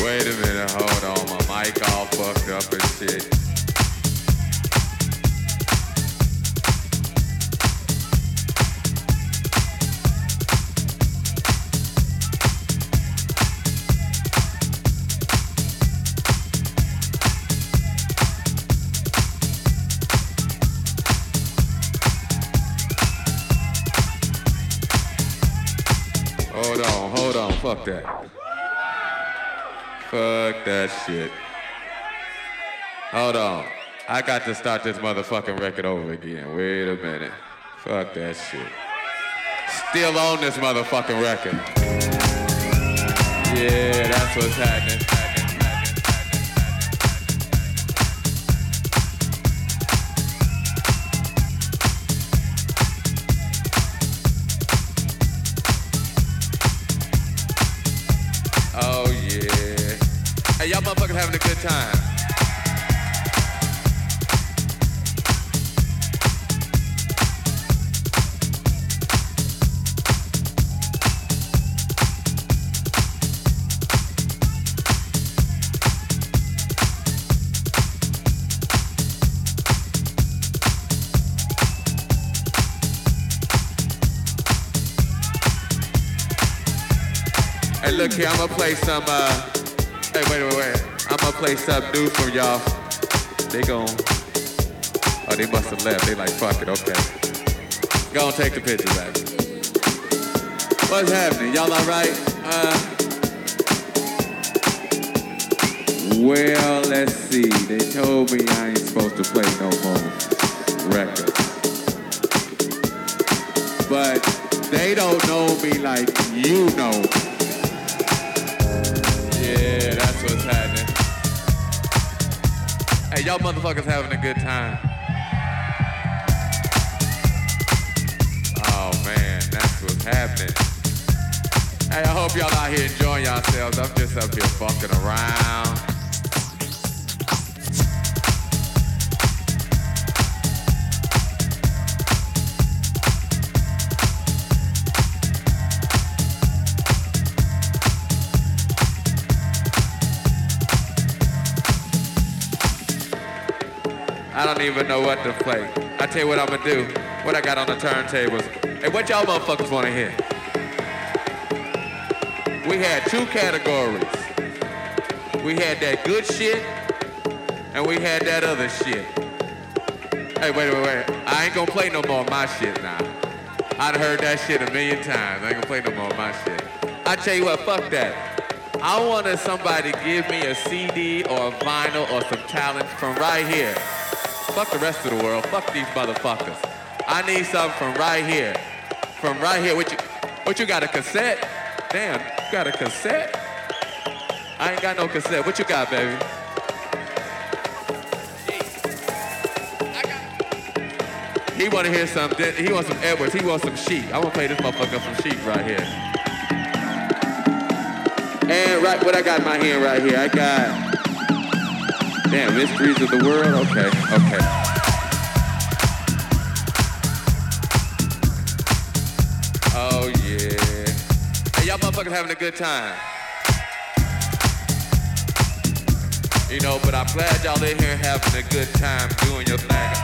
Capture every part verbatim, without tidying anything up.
Wait a minute, hold on, my mic all fucked up and shit. Hold on, hold on, fuck that. Fuck that shit. Hold on. I got to start this motherfucking record over again. Wait a minute. Fuck that shit. Still on this motherfucking record. Yeah, that's what's happening. Oh yeah. Hey, y'all motherfuckers having a good time. Hey, look here, I'm gonna play some, uh, hey, wait, wait, wait. I'm gonna play something new for y'all. They gon', oh, they must have left. They like, fuck it, okay. Go and take the picture back. What's happening? Y'all all right? Uh, well, let's see. They told me I ain't supposed to play no more records. But they don't know me like you know me. Yeah, that's what's happening. Hey, y'all motherfuckers having a good time. Oh man, that's what's happening. Hey, I hope y'all out here enjoying yourselves. I'm just up here fucking around. I don't even know what to play. I tell you what I'm gonna do. What I got on the turntables. Hey, what y'all motherfuckers wanna hear? We had two categories. We had that good shit, and we had that other shit. Hey, wait, wait, wait. I ain't gonna play no more of my shit now. I'd heard that shit a million times. I ain't gonna play no more of my shit. I tell you what, fuck that. I wanted somebody to give me a C D or a vinyl or some talent from right here. Fuck the rest of the world. Fuck these motherfuckers. I need something from right here. From right here. What you, what you got, a cassette? Damn, you got a cassette? I ain't got no cassette. What you got, baby? He want to hear some, he wants some Edwards. He wants some Sheep. I want to play this motherfucker some Sheep right here. And right, what I got in my hand right here, I got... Damn, Mysteries of the World? Okay, okay. Oh, yeah. Hey, y'all motherfuckers having a good time. You know, but I'm glad y'all in here having a good time doing your thing.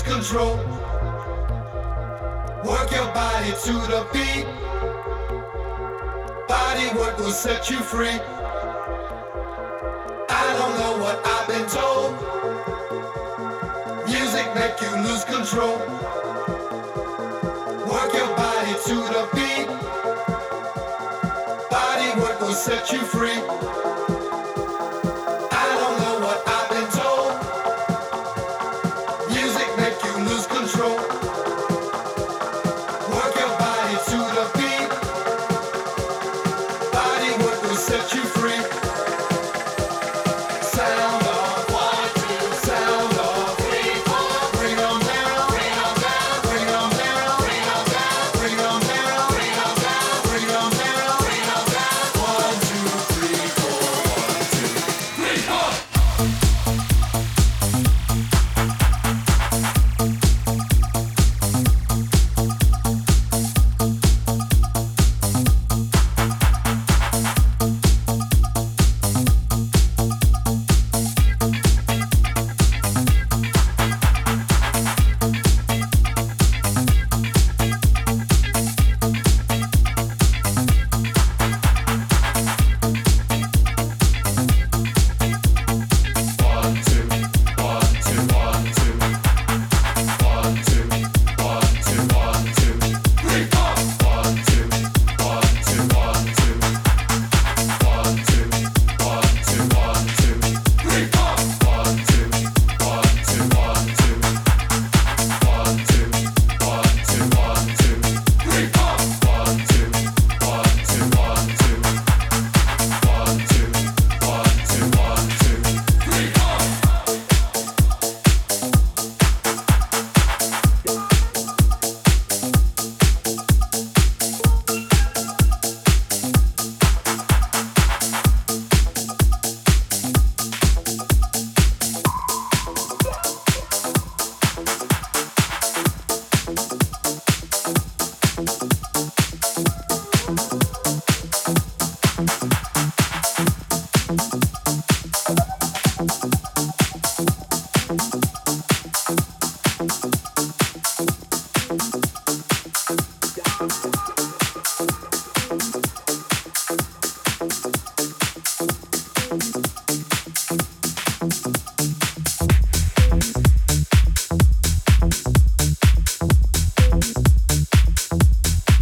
control. Work your body to the beat. Body work will set you free. I don't know what I've been told. Music make you lose control. Work your body to the beat. Body work will set you free.